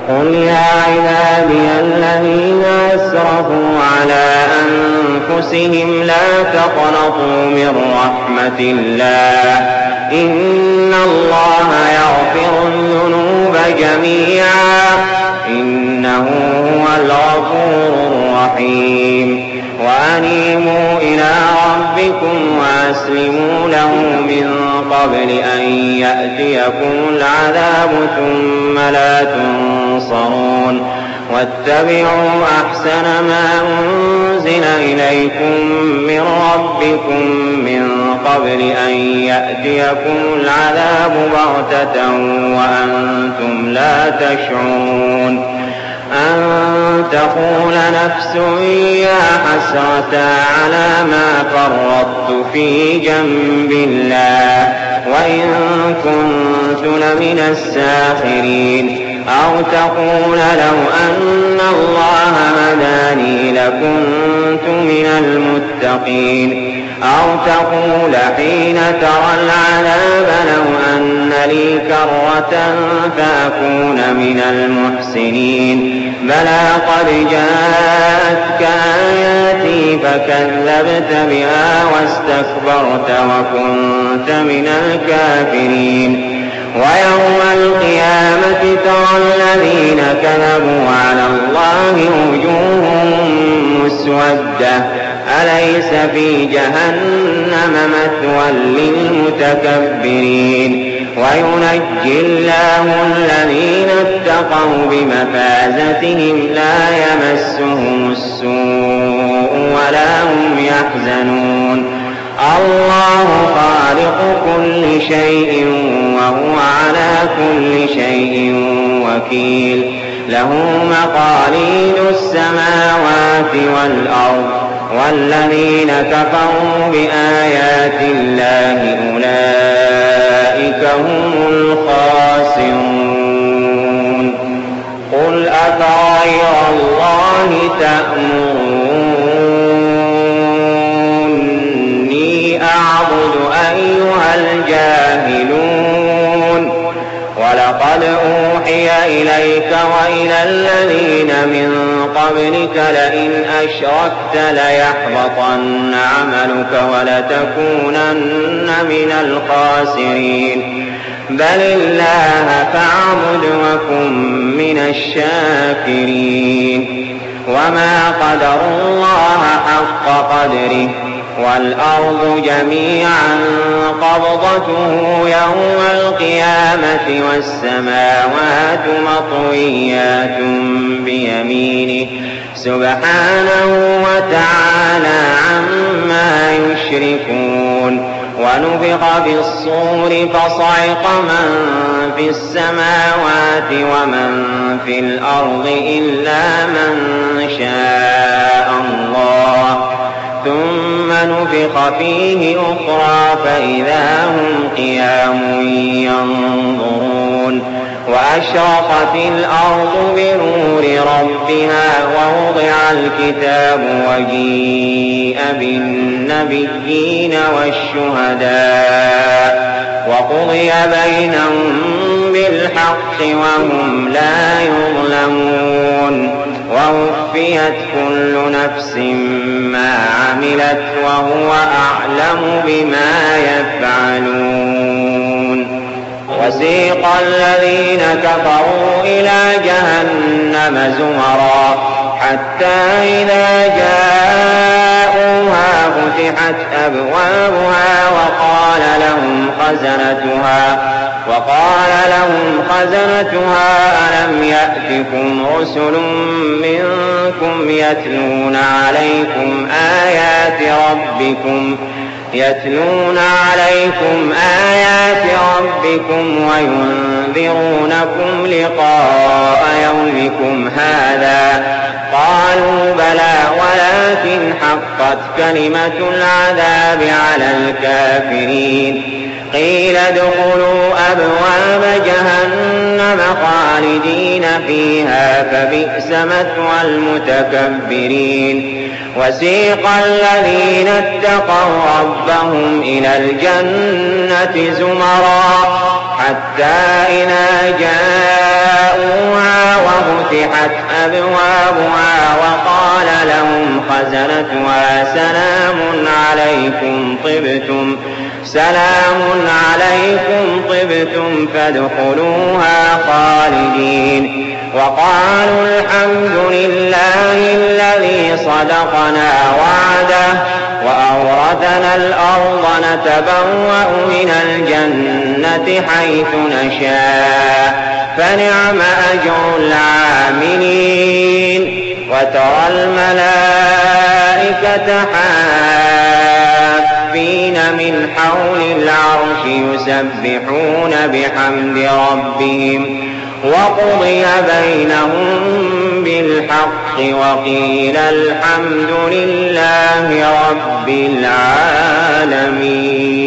قل يا عبادي الذين أسرفوا على أنفسهم لا تقنطوا من رحمة الله إن الله يغفر الذنوب جميعا إنه هو الغفور الرحيم وأنيبوا إلى ربكم وأسلموا له من قبل أن يأتيكم العذاب ثم لا تنصرون واتبعوا أحسن ما أنزل إليكم من ربكم من قبل أن يأتيكم العذاب بغتة وأنتم لا تشعرون أن تقول نفس يا حسرة على ما فرطت في جنب الله وإن كنت لمن الساخرين أو تقول لو أن الله هداني لكنت من المتقين أو تقول حين ترى العذاب لو أن لي كرة فأكون من المحسنين بلى قد جاءتك آياتي فكذبت بها واستكبرت وكنت من الكافرين ويوم القيامة ترى الذين كذبوا على الله وجوههم مسودة أليس في جهنم مثوى للمتكبرين وينجي الله الذين اتقوا بمفازتهم لا يمسهم السوء ولا هم يحزنون الله خالق كل شيء وهو على كل شيء وكيل له مقاليد السماوات والأرض والذين كفروا بآيات الله أولئك هم الخاسرون قل أفغير الله تأمروني أعبد أيها الجاهلون ولقد أوحي إليك وإلى الذين من قبلك لئن أشركت ليحبطن عملك ولتكونن من الخاسرين بل الله فاعبد وكن من الشاكرين وما قدروا الله حق قدره والأرض جميعا قبضته يوم القيامة والسماوات مطويات بيمينه سبحانه وتعالى عما يشركون ونفخ بالصور فصعق من في السماوات ومن في الأرض إلا من شاء الله ثم نفخ فيه أخرى فإذا هم قيام ينظرون وأشرقت الأرض بنور ربها ووضع الكتاب وجيء بالنبيين والشهداء وقضي بينهم بالحق وهم لا يظلمون ووفيت كل نفس ما عملت وهو أعلم بما يفعلون وسيق الذين كفروا إلى جهنم زمرا حتى إذا جاءوها فتحت أبوابها وقال لهم خزنتها ألم يأتكم رسل منكم يتلون عليكم آيات ربكم وينذرونكم لقاء يومكم هذا قالوا بلى ولكن حقت كلمة العذاب على الكافرين قيل ادخلوا أبواب جهنم خالدين فيها فبئس مثوى المتكبرين وسيق الذين اتقوا ربهم إلى الجنة زمرا حتى إذا جاءوها وفتحت أبوابها وقال لهم خزنتها سلام عليكم طبتم فادخلوها خالدين وقالوا الحمد لله الذي صدقنا وعده وأورثنا الأرض نتبوأ من الجنة حيث نشاء فنعم أجر العاملين وترى الملائكة حافين من حول العرش يسبحون بحمد ربهم وقضي بينهم بالحق وقيل الحمد لله رب العالمين.